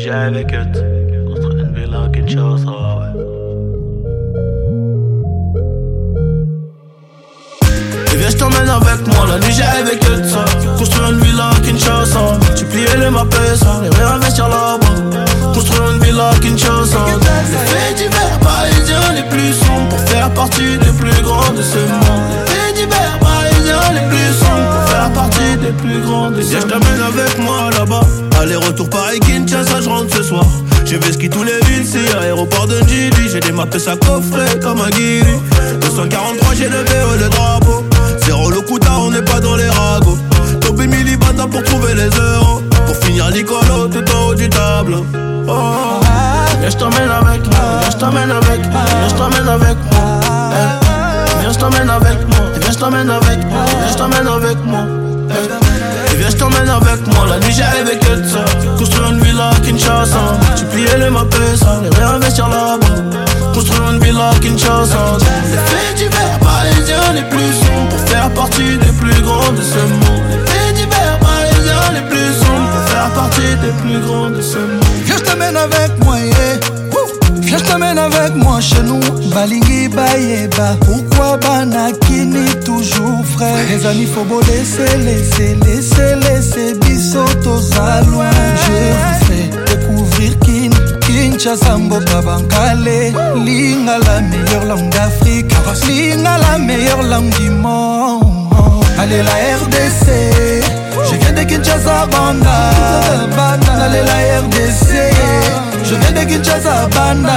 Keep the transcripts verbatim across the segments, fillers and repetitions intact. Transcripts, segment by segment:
Niger avec eux. Contre une villa à Kinshasa, ouais. Et viens, je t'emmène avec moi, la nuit j'ai avec eux de ça. Construire une villa à Kinshasa, multiplier les mappes, ça, les réinvestir là-bas. Construire une villa à Kinshasa. Les faits divers parisiens les plus sombres pour faire partie des plus grands de ce monde. Les faits divers parisiens les plus sombres pour faire partie des plus grands de ce monde. Viens, je t'emmène avec moi là-bas. Aller-retour Paris-Kinshasa, je rentre ce soir. J'ai fait ski tous les villes, c'est aéroport de Njili. J'ai des mappes à coffret comme un guiri. deux cent quarante-trois, j'ai le V E, le drapeau. Zéro le couta, on n'est pas dans les ragots. Topé millibata pour trouver les euros. Pour finir l'icolo tout en haut du tableau. Oh, oh. Viens, je t'emmène avec moi. Viens, je t'emmène avec moi. Viens, je t'emmène avec moi. Hey. Viens, je t'emmène avec moi. Viens, je t'emmène avec moi. Viens, je t'emmène avec moi. Hey. Viens, je t'emmène avec moi. La nuit j'ai avec eux de ça. Construire une villa à Kinshasa. Multiplier les mappes, ça, les réinvestir là-bas. Construire une villa à Kinshasa. Les faits divers parisiens les plus sombres pour faire partie des plus grands de ce monde. Les faits divers parisiens les plus sombres pour faire partie des plus grands de ce monde. Viens, je t'amène avec moi, yeah. Viens, je t'amène avec moi chez nous. Balingi Bayeba. Pourquoi Banakini toujours frais? Les amis, faut beau laisser, laisser, laisser, laisser. Bissotos à loin. Je vous fais découvrir Kin, Kinshasa, Mboka Bankale. Linga la meilleure langue d'Afrique. Linga la meilleure langue du monde. Allez la R D C. Je viens de Kinshasa, Banda. Allez la R D C. Je viens de Kinshasa, Banda.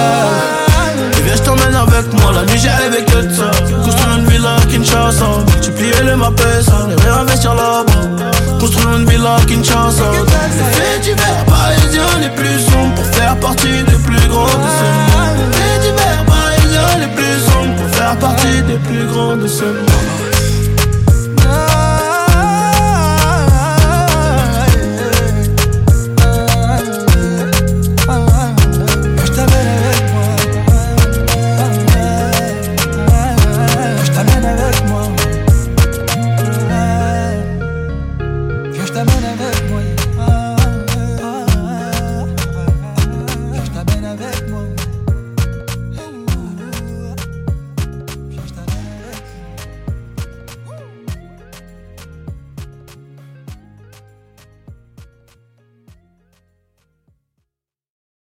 Et viens, je t'emmène avec moi, la nuit j'ai avec eux de ça. Construire une villa à Kinshasa. Multiplier les mappes, ça, les réinvestir là-bas. Construire une villa à Kinshasa. Les faits divers parisiens les plus sombres pour faire partie des plus grands de ce monde. Les faits divers parisiens les plus sombres pour faire partie des plus grands de ce monde. Je t'amène avec moi. Je t'amène avec moi.